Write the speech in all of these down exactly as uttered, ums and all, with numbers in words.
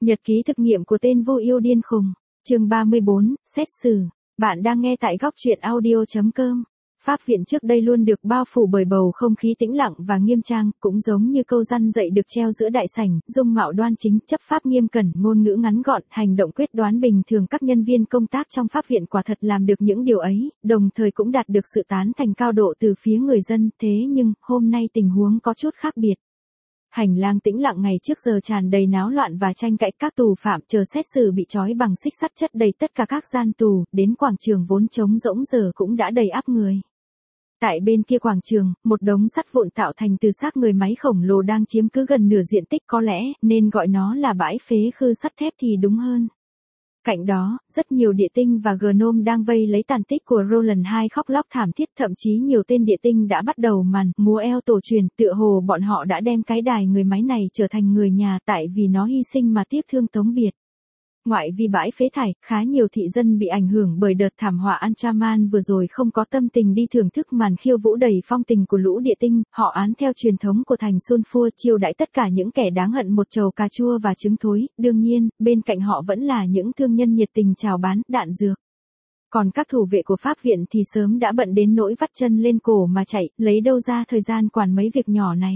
Nhật ký thực nghiệm của tên vô yêu điên khùng. Chương ba mươi bốn, xét xử. Bạn đang nghe tại góc truyện audio chấm com. Pháp viện trước đây luôn được bao phủ bởi bầu không khí tĩnh lặng và nghiêm trang, cũng giống như câu răn dạy được treo giữa đại sảnh, dung mạo đoan chính, chấp pháp nghiêm cẩn, ngôn ngữ ngắn gọn, hành động quyết đoán bình thường. Các nhân viên công tác trong pháp viện quả thật làm được những điều ấy, đồng thời cũng đạt được sự tán thành cao độ từ phía người dân. Thế nhưng, hôm nay tình huống có chút khác biệt. Hành lang tĩnh lặng ngày trước giờ tràn đầy náo loạn và tranh cãi. Các tù phạm chờ xét xử bị trói bằng xích sắt chất đầy tất cả các gian tù, đến quảng trường vốn trống rỗng giờ cũng đã đầy ắp người. Tại bên kia quảng trường, một đống sắt vụn tạo thành từ xác người máy khổng lồ đang chiếm cứ gần nửa diện tích, có lẽ nên gọi nó là bãi phế khư sắt thép thì đúng hơn. Cạnh đó, rất nhiều địa tinh và gnome đang vây lấy tàn tích của Roland hai khóc lóc thảm thiết, thậm chí nhiều tên địa tinh đã bắt đầu màn múa eo tổ truyền, tựa hồ bọn họ đã đem cái đài người máy này trở thành người nhà, tại vì nó hy sinh mà tiếc thương tống biệt. Ngoại vì bãi phế thải, khá nhiều thị dân bị ảnh hưởng bởi đợt thảm họa Antraman vừa rồi không có tâm tình đi thưởng thức màn khiêu vũ đầy phong tình của lũ địa tinh. Họ án theo truyền thống của thành Sulfur chiêu đãi tất cả những kẻ đáng hận một chầu cà chua và trứng thối. Đương nhiên, bên cạnh họ vẫn là những thương nhân nhiệt tình chào bán đạn dược. Còn các thủ vệ của pháp viện thì sớm đã bận đến nỗi vắt chân lên cổ mà chạy, lấy đâu ra thời gian quản mấy việc nhỏ này.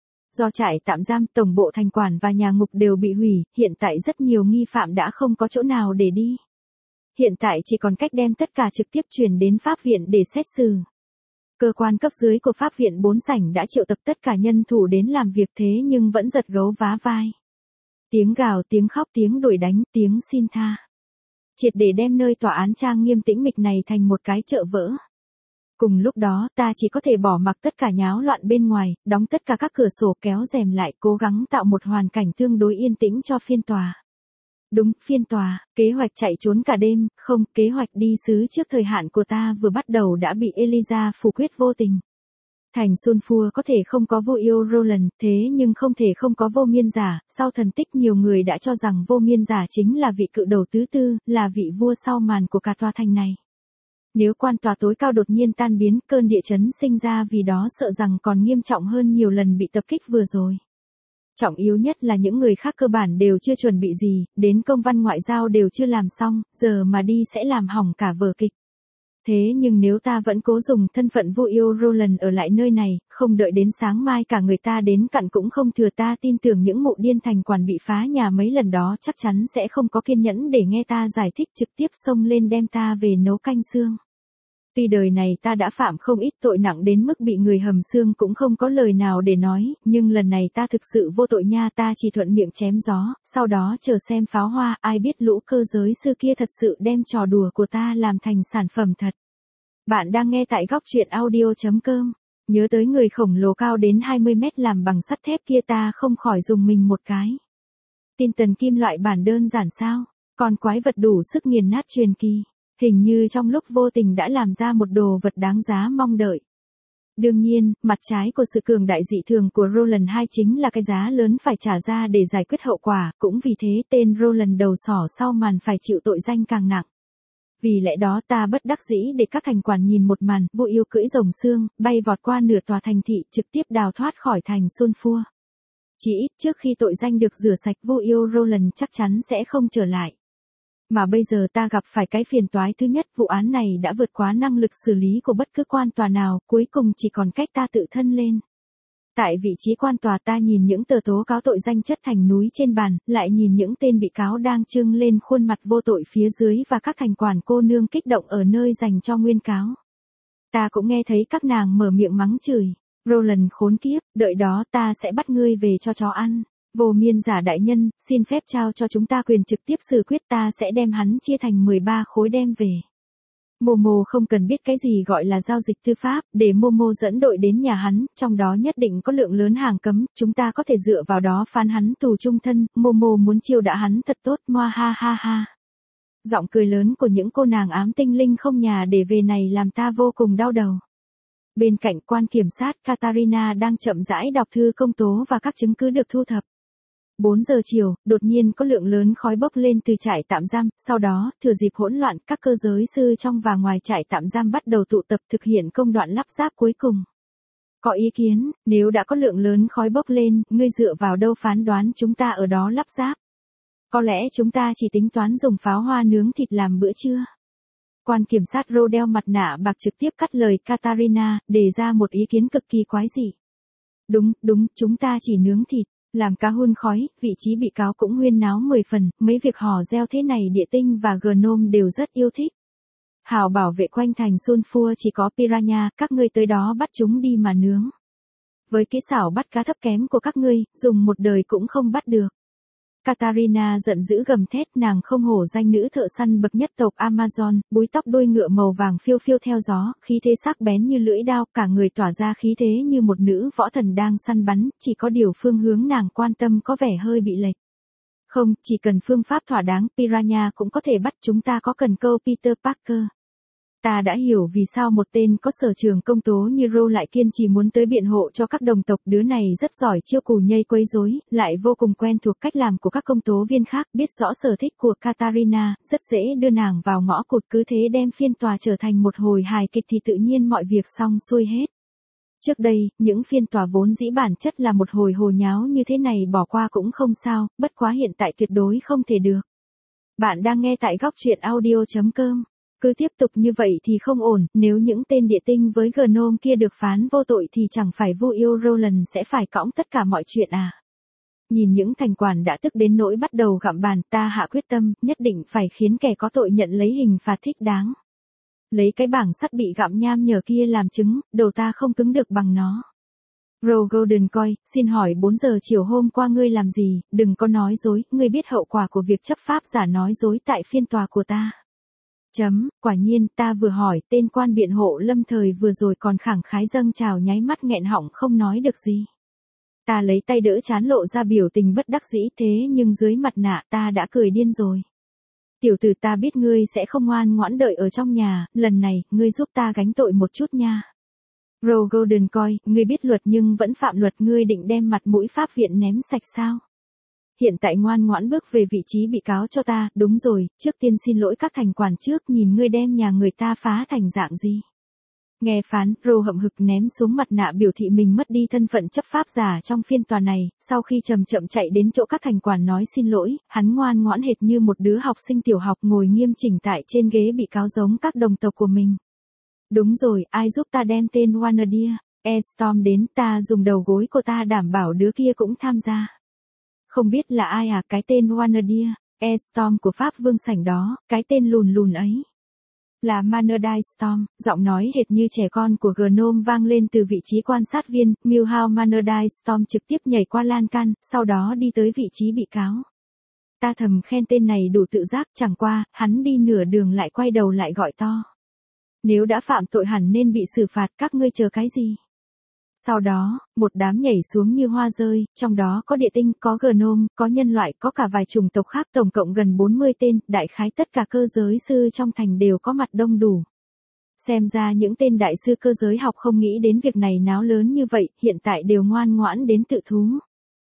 Do trại tạm giam, tổng bộ thành quản và nhà ngục đều bị hủy, hiện tại rất nhiều nghi phạm đã không có chỗ nào để đi. Hiện tại chỉ còn cách đem tất cả trực tiếp chuyển đến pháp viện để xét xử. Cơ quan cấp dưới của pháp viện bốn sảnh đã triệu tập tất cả nhân thủ đến làm việc, thế nhưng vẫn giật gấu vá vai. Tiếng gào, tiếng khóc, tiếng đuổi đánh, tiếng xin tha. Triệt để đem nơi tòa án trang nghiêm tĩnh mịch này thành một cái chợ vỡ. Cùng lúc đó, ta chỉ có thể bỏ mặc tất cả nháo loạn bên ngoài, đóng tất cả các cửa sổ, kéo rèm lại, cố gắng tạo một hoàn cảnh tương đối yên tĩnh cho phiên tòa. Đúng, phiên tòa, kế hoạch chạy trốn cả đêm, không, kế hoạch đi xứ trước thời hạn của ta vừa bắt đầu đã bị Eliza phủ quyết vô tình. Thành Sulfur có thể không có vô yêu Roland, thế nhưng không thể không có vô miên giả. Sau thần tích, nhiều người đã cho rằng vô miên giả chính là vị cự đầu thứ tư, là vị vua sau màn của cả tòa thành này. Nếu quan tòa tối cao đột nhiên tan biến, cơn địa chấn sinh ra vì đó sợ rằng còn nghiêm trọng hơn nhiều lần bị tập kích vừa rồi. Trọng yếu nhất là những người khác cơ bản đều chưa chuẩn bị gì, đến công văn ngoại giao đều chưa làm xong, giờ mà đi sẽ làm hỏng cả vở kịch. Thế nhưng nếu ta vẫn cố dùng thân phận vô yêu Roland ở lại nơi này, không đợi đến sáng mai cả người ta đến cặn cũng không thừa. Ta tin tưởng những mụ điên thành quản bị phá nhà mấy lần đó chắc chắn sẽ không có kiên nhẫn để nghe ta giải thích, trực tiếp xông lên đem ta về nấu canh xương. Tuy đời này ta đã phạm không ít tội nặng đến mức bị người hầm xương cũng không có lời nào để nói, nhưng lần này ta thực sự vô tội nha. Ta chỉ thuận miệng chém gió, sau đó chờ xem pháo hoa. Ai biết lũ cơ giới sư kia thật sự đem trò đùa của ta làm thành sản phẩm thật. Bạn đang nghe tại góc truyện audio chấm com. Nhớ tới người khổng lồ cao đến hai mươi mét làm bằng sắt thép kia, ta không khỏi dùng mình một cái. Tin tần kim loại bản đơn giản sao? Còn quái vật đủ sức nghiền nát truyền kỳ. Hình như trong lúc vô tình đã làm ra một đồ vật đáng giá mong đợi. Đương nhiên, mặt trái của sự cường đại dị thường của Roland hai chính là cái giá lớn phải trả ra để giải quyết hậu quả, cũng vì thế tên Roland đầu sỏ sau màn phải chịu tội danh càng nặng. Vì lẽ đó ta bất đắc dĩ để các thành quản nhìn một màn vô yêu cưỡi rồng xương, bay vọt qua nửa tòa thành thị, trực tiếp đào thoát khỏi thành Sulfur. Chỉ ít trước khi tội danh được rửa sạch, vô yêu Roland chắc chắn sẽ không trở lại. Mà bây giờ ta gặp phải cái phiền toái thứ nhất, vụ án này đã vượt quá năng lực xử lý của bất cứ quan tòa nào, cuối cùng chỉ còn cách ta tự thân lên. Tại vị trí quan tòa, ta nhìn những tờ tố cáo tội danh chất thành núi trên bàn, lại nhìn những tên bị cáo đang trưng lên khuôn mặt vô tội phía dưới và các thành quản cô nương kích động ở nơi dành cho nguyên cáo. Ta cũng nghe thấy các nàng mở miệng mắng chửi, Roland khốn kiếp, đợi đó ta sẽ bắt ngươi về cho chó ăn. Vô miên giả đại nhân, xin phép trao cho chúng ta quyền trực tiếp xử quyết, ta sẽ đem hắn chia thành mười ba khối đem về. Momo không cần biết cái gì gọi là giao dịch tư pháp, để Momo dẫn đội đến nhà hắn, trong đó nhất định có lượng lớn hàng cấm, chúng ta có thể dựa vào đó phán hắn tù chung thân. Momo muốn chiêu đãi hắn thật tốt, moa ha ha ha. Giọng cười lớn của những cô nàng ám tinh linh không nhà để về này làm ta vô cùng đau đầu. Bên cạnh quan kiểm sát Katarina đang chậm rãi đọc thư công tố và các chứng cứ được thu thập. bốn giờ chiều, đột nhiên có lượng lớn khói bốc lên từ trại tạm giam, sau đó, thừa dịp hỗn loạn, các cơ giới sư trong và ngoài trại tạm giam bắt đầu tụ tập thực hiện công đoạn lắp ráp cuối cùng. Có ý kiến, nếu đã có lượng lớn khói bốc lên, ngươi dựa vào đâu phán đoán chúng ta ở đó lắp ráp? Có lẽ chúng ta chỉ tính toán dùng pháo hoa nướng thịt làm bữa trưa. Quan kiểm sát Ro đeo mặt nạ bạc trực tiếp cắt lời Katarina, đề ra một ý kiến cực kỳ quái dị. Đúng, đúng, chúng ta chỉ nướng thịt, làm cá hun khói, vị trí bị cáo cũng huyên náo mười phần, mấy việc hò reo thế này địa tinh và Gnome đều rất yêu thích. Hào bảo vệ quanh thành Sulfur chỉ có piranha, các ngươi tới đó bắt chúng đi mà nướng. Với kỹ xảo bắt cá thấp kém của các ngươi, dùng một đời cũng không bắt được. Katarina giận dữ gầm thét, nàng không hổ danh nữ thợ săn bậc nhất tộc Amazon, búi tóc đuôi ngựa màu vàng phiêu phiêu theo gió, khí thế sắc bén như lưỡi đao, cả người tỏa ra khí thế như một nữ võ thần đang săn bắn, chỉ có điều phương hướng nàng quan tâm có vẻ hơi bị lệch. Không, chỉ cần phương pháp thỏa đáng, piranha cũng có thể bắt, chúng ta có cần câu Peter Parker. Ta đã hiểu vì sao một tên có sở trường công tố như Ro lại kiên trì muốn tới biện hộ cho các đồng tộc, đứa này rất giỏi chiêu cù nhây quấy rối, lại vô cùng quen thuộc cách làm của các công tố viên khác, biết rõ sở thích của Katarina, rất dễ đưa nàng vào ngõ cụt, cứ thế đem phiên tòa trở thành một hồi hài kịch thì tự nhiên mọi việc xong xuôi hết. Trước đây, những phiên tòa vốn dĩ bản chất là một hồi hồ nháo như thế này bỏ qua cũng không sao, bất quá hiện tại tuyệt đối không thể được. Bạn đang nghe tại góc truyện audio chấm com. Cứ tiếp tục như vậy thì không ổn, nếu những tên địa tinh với Gnome kia được phán vô tội thì chẳng phải vô yêu Roland sẽ phải cõng tất cả mọi chuyện à. Nhìn những thành quản đã tức đến nỗi bắt đầu gặm bàn, ta hạ quyết tâm, nhất định phải khiến kẻ có tội nhận lấy hình phạt thích đáng. Lấy cái bảng sắt bị gặm nham nhở kia làm chứng, đầu ta không cứng được bằng nó. Ro Golden coi, xin hỏi bốn giờ chiều hôm qua ngươi làm gì, đừng có nói dối, ngươi biết hậu quả của việc chấp pháp giả nói dối tại phiên tòa của ta. Chấm, quả nhiên, ta vừa hỏi, tên quan biện hộ lâm thời vừa rồi còn khẳng khái dâng trào nháy mắt nghẹn họng không nói được gì. Ta lấy tay đỡ trán lộ ra biểu tình bất đắc dĩ, thế nhưng dưới mặt nạ ta đã cười điên rồi. Tiểu tử, ta biết ngươi sẽ không ngoan ngoãn đợi ở trong nhà, lần này, ngươi giúp ta gánh tội một chút nha. Ro Golden coi, ngươi biết luật nhưng vẫn phạm luật, ngươi định đem mặt mũi pháp viện ném sạch sao? Hiện tại ngoan ngoãn bước về vị trí bị cáo cho ta, đúng rồi, trước tiên xin lỗi các thành quản trước, nhìn ngươi đem nhà người ta phá thành dạng gì. Nghe phán, Ro hậm hực ném xuống mặt nạ biểu thị mình mất đi thân phận chấp pháp giả trong phiên tòa này, sau khi chậm chậm chạy đến chỗ các thành quản nói xin lỗi, hắn ngoan ngoãn hệt như một đứa học sinh tiểu học ngồi nghiêm chỉnh tại trên ghế bị cáo giống các đồng tộc của mình. Đúng rồi, ai giúp ta đem tên Wanadia, E-Storm đến, ta dùng đầu gối của ta đảm bảo đứa kia cũng tham gia. Không biết là ai à, cái tên Wanadia, E-Storm của Pháp Vương Sảnh đó, cái tên lùn lùn ấy. Là Manerdai Storm, giọng nói hệt như trẻ con của Gnome vang lên từ vị trí quan sát viên, Milhouse Manerdai Storm trực tiếp nhảy qua lan can, sau đó đi tới vị trí bị cáo. Ta thầm khen tên này đủ tự giác, chẳng qua, hắn đi nửa đường lại quay đầu lại gọi to. Nếu đã phạm tội hẳn nên bị xử phạt, các ngươi chờ cái gì? Sau đó, một đám nhảy xuống như hoa rơi, trong đó có địa tinh, có Gnome, có nhân loại, có cả vài chủng tộc khác, tổng cộng gần bốn mươi tên, đại khái tất cả cơ giới sư trong thành đều có mặt đông đủ. Xem ra những tên đại sư cơ giới học không nghĩ đến việc này náo lớn như vậy, hiện tại đều ngoan ngoãn đến tự thú.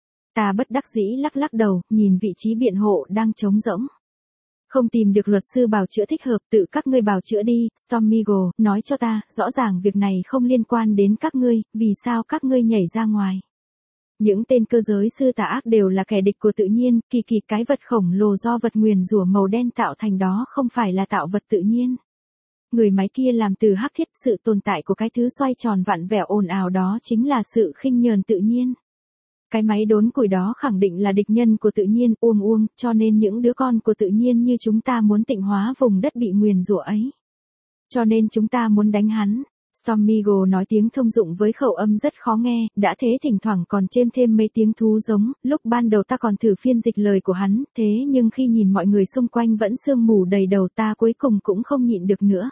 Ta bất đắc dĩ lắc lắc đầu, nhìn vị trí biện hộ đang trống rỗng. Không tìm được luật sư bào chữa thích hợp, tự các ngươi bào chữa đi. Stormigo, nói cho ta, rõ ràng việc này không liên quan đến các ngươi, vì sao các ngươi nhảy ra ngoài? Những tên cơ giới sư tà ác đều là kẻ địch của tự nhiên, kỳ kỳ cái vật khổng lồ do vật nguyền rủa màu đen tạo thành đó không phải là tạo vật tự nhiên. Người máy kia làm từ hắc thiết, sự tồn tại của cái thứ xoay tròn vặn vẹo ồn ào đó chính là sự khinh nhờn tự nhiên. Cái máy đốn củi đó khẳng định là địch nhân của tự nhiên, uông uông, cho nên những đứa con của tự nhiên như chúng ta muốn tịnh hóa vùng đất bị nguyền rủa ấy. Cho nên chúng ta muốn đánh hắn. Stormigo nói tiếng thông dụng với khẩu âm rất khó nghe, đã thế thỉnh thoảng còn chêm thêm mấy tiếng thú giống, lúc ban đầu ta còn thử phiên dịch lời của hắn, thế nhưng khi nhìn mọi người xung quanh vẫn sương mù đầy đầu ta cuối cùng cũng không nhịn được nữa.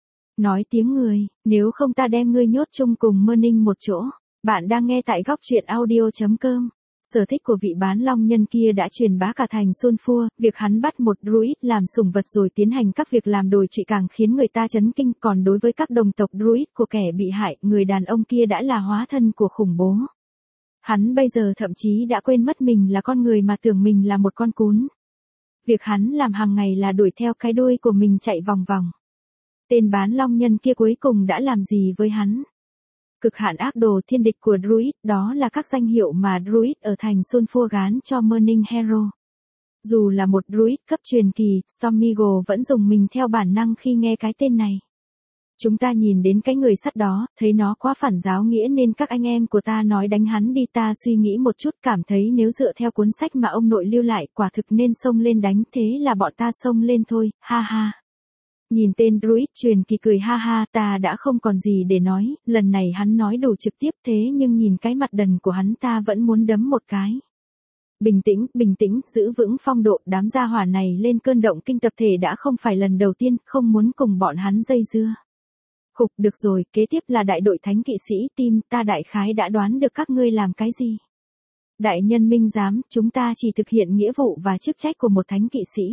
Nói tiếng người, nếu không ta đem ngươi nhốt chung cùng Merning một chỗ. Bạn đang nghe tại góc truyện audio chấm com. Sở thích của vị bán long nhân kia đã truyền bá cả thành Sulfur, việc hắn bắt một druid làm sủng vật rồi tiến hành các việc làm đồi trụy càng khiến người ta chấn kinh, còn đối với các đồng tộc druid của kẻ bị hại, người đàn ông kia đã là hóa thân của khủng bố. Hắn bây giờ thậm chí đã quên mất mình là con người mà tưởng mình là một con cún. Việc hắn làm hàng ngày là đuổi theo cái đuôi của mình chạy vòng vòng. Tên bán long nhân kia cuối cùng đã làm gì với hắn? Cực hạn ác đồ thiên địch của Druid, đó là các danh hiệu mà Druid ở thành Sulfur gán cho Merning Hero. Dù là một druid cấp truyền kỳ, Storm Eagle vẫn dùng mình theo bản năng khi nghe cái tên này. Chúng ta nhìn đến cái người sắt đó, thấy nó quá phản giáo nghĩa nên các anh em của ta nói đánh hắn đi. Ta suy nghĩ một chút, cảm thấy nếu dựa theo cuốn sách mà ông nội lưu lại, quả thực nên xông lên đánh, thế là bọn ta xông lên thôi, ha ha. Nhìn tên druid truyền kỳ cười ha ha, ta đã không còn gì để nói, lần này hắn nói đủ trực tiếp thế nhưng nhìn cái mặt đần của hắn ta vẫn muốn đấm một cái. Bình tĩnh, bình tĩnh, giữ vững phong độ, đám gia hỏa này lên cơn động kinh tập thể đã không phải lần đầu tiên, không muốn cùng bọn hắn dây dưa. Khục, được rồi, kế tiếp là đại đội thánh kỵ sĩ team, ta đại khái đã đoán được các ngươi làm cái gì. Đại nhân minh giám, chúng ta chỉ thực hiện nghĩa vụ và chức trách của một thánh kỵ sĩ.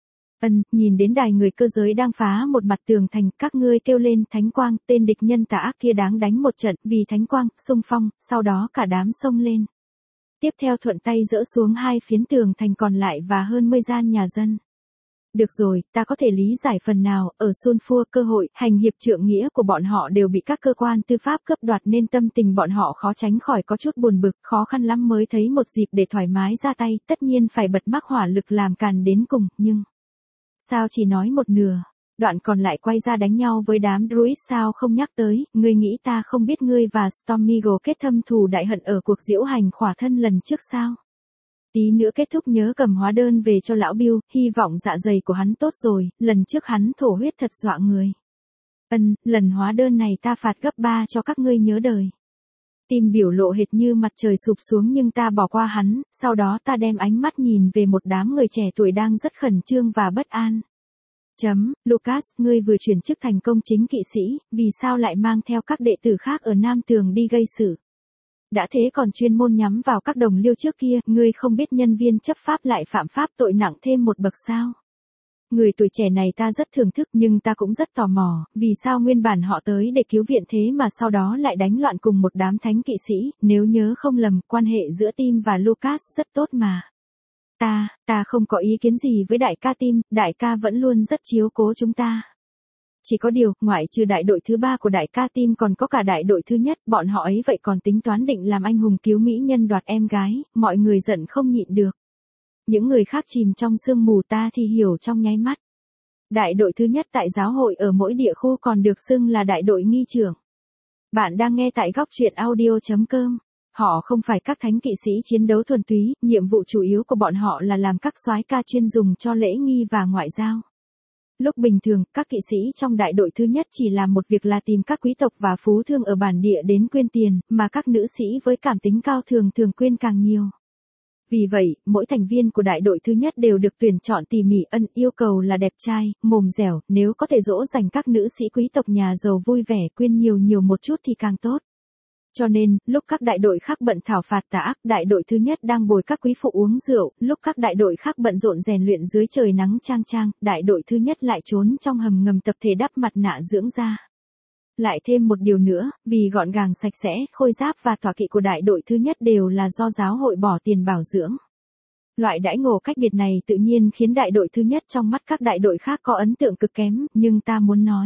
Ân, nhìn đến đài người cơ giới đang phá một mặt tường thành, các ngươi kêu lên thánh quang, tên địch nhân tà ác kia đáng đánh một trận, vì thánh quang, xung phong, sau đó cả đám xông lên. Tiếp theo thuận tay dỡ xuống hai phiến tường thành còn lại và hơn mươi gian nhà dân. Được rồi, ta có thể lý giải phần nào, ở Sulfur cơ hội, hành hiệp trượng nghĩa của bọn họ đều bị các cơ quan tư pháp cướp đoạt nên tâm tình bọn họ khó tránh khỏi có chút buồn bực, khó khăn lắm mới thấy một dịp để thoải mái ra tay, tất nhiên phải bật mắc hỏa lực làm càn đến cùng, nhưng... Sao chỉ nói một nửa, đoạn còn lại quay ra đánh nhau với đám druid sao không nhắc tới, ngươi nghĩ ta không biết ngươi và Storm Eagle kết thâm thù đại hận ở cuộc diễu hành khỏa thân lần trước sao? Tí nữa kết thúc nhớ cầm hóa đơn về cho lão Bill, hy vọng dạ dày của hắn tốt rồi, lần trước hắn thổ huyết thật dọa người. Ân, lần hóa đơn này ta phạt gấp ba cho các ngươi nhớ đời. Tim biểu lộ hệt như mặt trời sụp xuống nhưng ta bỏ qua hắn, sau đó ta đem ánh mắt nhìn về một đám người trẻ tuổi đang rất khẩn trương và bất an. Chấm, Lucas, ngươi vừa chuyển chức thành công chính kỵ sĩ, vì sao lại mang theo các đệ tử khác ở Nam Tường đi gây sự? Đã thế còn chuyên môn nhắm vào các đồng liêu trước kia, ngươi không biết nhân viên chấp pháp lại phạm pháp tội nặng thêm một bậc sao? Người tuổi trẻ này ta rất thưởng thức nhưng ta cũng rất tò mò, vì sao nguyên bản họ tới để cứu viện thế mà sau đó lại đánh loạn cùng một đám thánh kỵ sĩ, nếu nhớ không lầm, quan hệ giữa Tim và Lucas rất tốt mà. Ta, ta không có ý kiến gì với đại ca Tim, đại ca vẫn luôn rất chiếu cố chúng ta. Chỉ có điều, ngoại trừ đại đội thứ ba của đại ca Tim còn có cả đại đội thứ nhất, bọn họ ấy vậy còn tính toán định làm anh hùng cứu mỹ nhân đoạt em gái, mọi người giận không nhịn được. Những người khác chìm trong sương mù ta thì hiểu trong nháy mắt. Đại đội thứ nhất tại giáo hội ở mỗi địa khu còn được xưng là đại đội nghi trưởng. Bạn đang nghe tại góc truyện audio chấm com. Họ không phải các thánh kỵ sĩ chiến đấu thuần túy, nhiệm vụ chủ yếu của bọn họ là làm các soái ca chuyên dùng cho lễ nghi và ngoại giao. Lúc bình thường, các kỵ sĩ trong đại đội thứ nhất chỉ làm một việc là tìm các quý tộc và phú thương ở bản địa đến quyên tiền, mà các nữ sĩ với cảm tính cao thường thường quyên càng nhiều. Vì vậy, mỗi thành viên của đại đội thứ nhất đều được tuyển chọn tỉ mỉ, ân yêu cầu là đẹp trai, mồm dẻo, nếu có thể dỗ dành các nữ sĩ quý tộc nhà giàu vui vẻ quyên nhiều nhiều một chút thì càng tốt. Cho nên, lúc các đại đội khác bận thảo phạt tà ác, đại đội thứ nhất đang bồi các quý phụ uống rượu, lúc các đại đội khác bận rộn rèn luyện dưới trời nắng chang chang, đại đội thứ nhất lại trốn trong hầm ngầm tập thể đắp mặt nạ dưỡng da. Lại thêm một điều nữa, vì gọn gàng sạch sẽ, khôi giáp và tọa kỵ của đại đội thứ nhất đều là do giáo hội bỏ tiền bảo dưỡng. Loại đãi ngộ cách biệt này tự nhiên khiến đại đội thứ nhất trong mắt các đại đội khác có ấn tượng cực kém, nhưng ta muốn nói.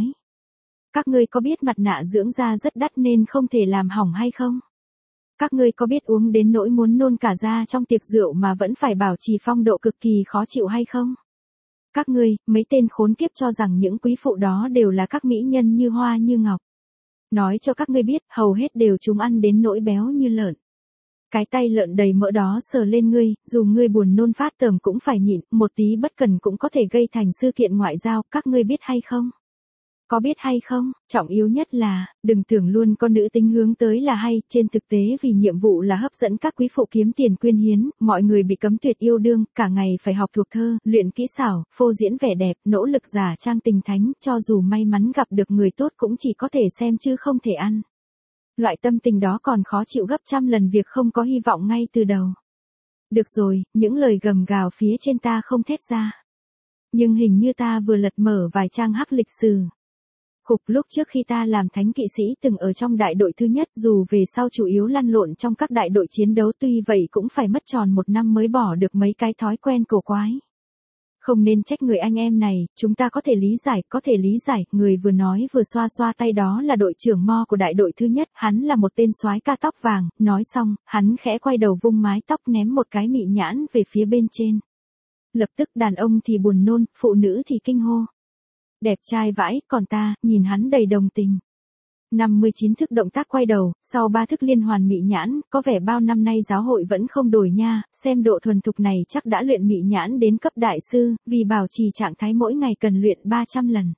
Các ngươi có biết mặt nạ dưỡng da rất đắt nên không thể làm hỏng hay không? Các ngươi có biết uống đến nỗi muốn nôn cả da trong tiệc rượu mà vẫn phải bảo trì phong độ cực kỳ khó chịu hay không? Các ngươi, mấy tên khốn kiếp cho rằng những quý phụ đó đều là các mỹ nhân như hoa như ngọc. Nói cho các ngươi biết, hầu hết đều chúng ăn đến nỗi béo như lợn. Cái tay lợn đầy mỡ đó sờ lên ngươi, dù ngươi buồn nôn phát tởm cũng phải nhịn, một tí bất cần cũng có thể gây thành sự kiện ngoại giao, các ngươi biết hay không? Có biết hay không, trọng yếu nhất là, đừng tưởng luôn con nữ tính hướng tới là hay, trên thực tế vì nhiệm vụ là hấp dẫn các quý phụ kiếm tiền quyên hiến, mọi người bị cấm tuyệt yêu đương, cả ngày phải học thuộc thơ, luyện kỹ xảo, phô diễn vẻ đẹp, nỗ lực giả trang tình thánh, cho dù may mắn gặp được người tốt cũng chỉ có thể xem chứ không thể ăn. Loại tâm tình đó còn khó chịu gấp trăm lần việc không có hy vọng ngay từ đầu. Được rồi, những lời gầm gào phía trên ta không thét ra. Nhưng hình như ta vừa lật mở vài trang hắc lịch sử. Khục, lúc trước khi ta làm thánh kỵ sĩ từng ở trong đại đội thứ nhất, dù về sau chủ yếu lăn lộn trong các đại đội chiến đấu, tuy vậy cũng phải mất tròn một năm mới bỏ được mấy cái thói quen cổ quái. Không nên trách người anh em này, chúng ta có thể lý giải, có thể lý giải, người vừa nói vừa xoa xoa tay đó là đội trưởng Mo của đại đội thứ nhất, hắn là một tên soái ca tóc vàng, nói xong, hắn khẽ quay đầu vung mái tóc ném một cái mị nhãn về phía bên trên. Lập tức đàn ông thì buồn nôn, phụ nữ thì kinh hô. Đẹp trai vãi, còn ta, nhìn hắn đầy đồng tình. năm mươi chín thức động tác quay đầu, sau ba thức liên hoàn mị nhãn, có vẻ bao năm nay giáo hội vẫn không đổi nha, xem độ thuần thục này chắc đã luyện mị nhãn đến cấp đại sư, vì bảo trì trạng thái mỗi ngày cần luyện ba trăm lần.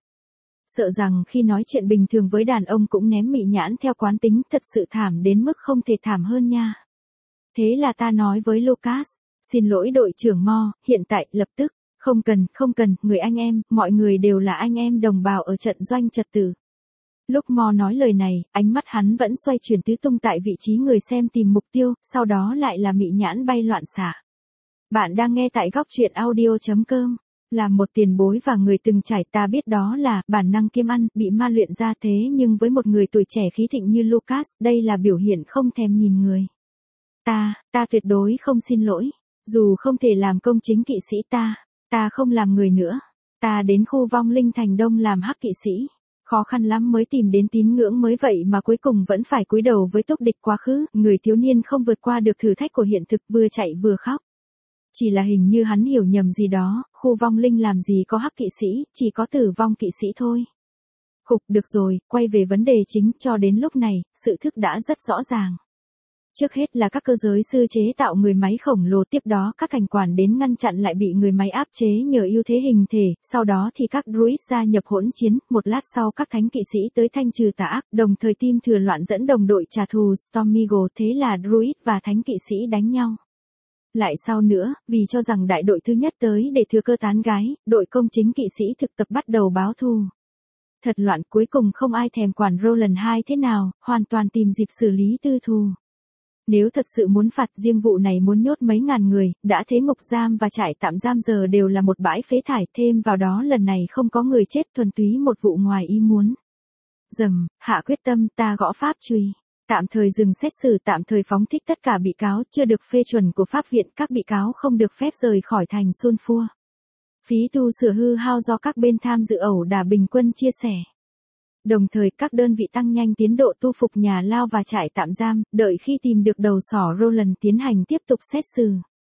Sợ rằng khi nói chuyện bình thường với đàn ông cũng ném mị nhãn theo quán tính, thật sự thảm đến mức không thể thảm hơn nha. Thế là ta nói với Lucas, xin lỗi đội trưởng Mo, hiện tại, lập tức, không cần, không cần, người anh em, mọi người đều là anh em đồng bào ở trận doanh trật tự. Lúc Mo nói lời này, ánh mắt hắn vẫn xoay chuyển tứ tung tại vị trí người xem tìm mục tiêu, sau đó lại là mị nhãn bay loạn xạ. Bạn đang nghe tại góc truyện audio chấm com. Là một tiền bối và người từng trải, ta biết đó là bản năng kiêm ăn, bị ma luyện ra, thế nhưng với một người tuổi trẻ khí thịnh như Lucas, đây là biểu hiện không thèm nhìn người. Ta, ta tuyệt đối không xin lỗi. Dù không thể làm công chính kỵ sĩ ta, ta không làm người nữa. Ta đến khu vong linh thành đông làm hắc kỵ sĩ. Khó khăn lắm mới tìm đến tín ngưỡng mới vậy mà cuối cùng vẫn phải cúi đầu với túc địch quá khứ. Người thiếu niên không vượt qua được thử thách của hiện thực, vừa chạy vừa khóc. Chỉ là hình như hắn hiểu nhầm gì đó, khu vong linh làm gì có hắc kỵ sĩ, chỉ có tử vong kỵ sĩ thôi. Khục, được rồi, quay về vấn đề chính, cho đến lúc này, sự thức đã rất rõ ràng. Trước hết là các cơ giới sư chế tạo người máy khổng lồ, tiếp đó các thành quản đến ngăn chặn lại bị người máy áp chế nhờ ưu thế hình thể, sau đó thì các druid gia nhập hỗn chiến, một lát sau các thánh kỵ sĩ tới thanh trừ tà ác, đồng thời team thừa loạn dẫn đồng đội trả thù Storm Eagle, thế là druid và thánh kỵ sĩ đánh nhau. Lại sau nữa, vì cho rằng đại đội thứ nhất tới để thừa cơ tán gái, đội công chính kỵ sĩ thực tập bắt đầu báo thù. Thật loạn, cuối cùng không ai thèm quản Roland hai thế nào, hoàn toàn tìm dịp xử lý tư thù. Nếu thật sự muốn phạt, riêng vụ này muốn nhốt mấy ngàn người, đã thế ngục giam và trại tạm giam giờ đều là một bãi phế thải, thêm vào đó lần này không có người chết, thuần túy một vụ ngoài ý muốn. Dầm, hạ quyết tâm, ta gõ pháp chùy. Tạm thời dừng xét xử, tạm thời phóng thích tất cả bị cáo, chưa được phê chuẩn của pháp viện, các bị cáo không được phép rời khỏi thành Sulfur. Phí tu sửa hư hao do các bên tham dự ẩu đả bình quân chia sẻ. Đồng thời các đơn vị tăng nhanh tiến độ tu phục nhà lao và trại tạm giam, đợi khi tìm được đầu sỏ Roland tiến hành tiếp tục xét xử.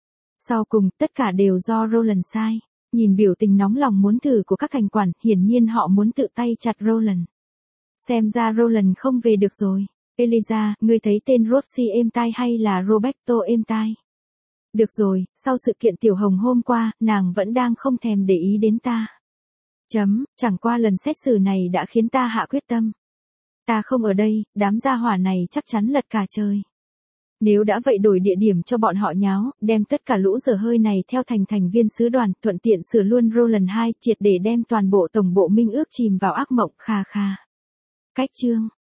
Sau cùng, tất cả đều do Roland sai. Nhìn biểu tình nóng lòng muốn thử của các thành quản, hiển nhiên họ muốn tự tay chặt Roland. Xem ra Roland không về được rồi. Eliza, ngươi thấy tên Rossi êm tai hay là Roberto êm tai? Được rồi, sau sự kiện tiểu hồng hôm qua, nàng vẫn đang không thèm để ý đến ta. Chấm, chẳng qua lần xét xử này đã khiến ta hạ quyết tâm. Ta không ở đây, đám gia hỏa này chắc chắn lật cả trời. Nếu đã vậy đổi địa điểm cho bọn họ nháo, đem tất cả lũ dở hơi này theo thành thành viên sứ đoàn, thuận tiện sửa luôn Roland hai, triệt để đem toàn bộ tổng bộ minh ước chìm vào ác mộng, kha kha. Cách chương.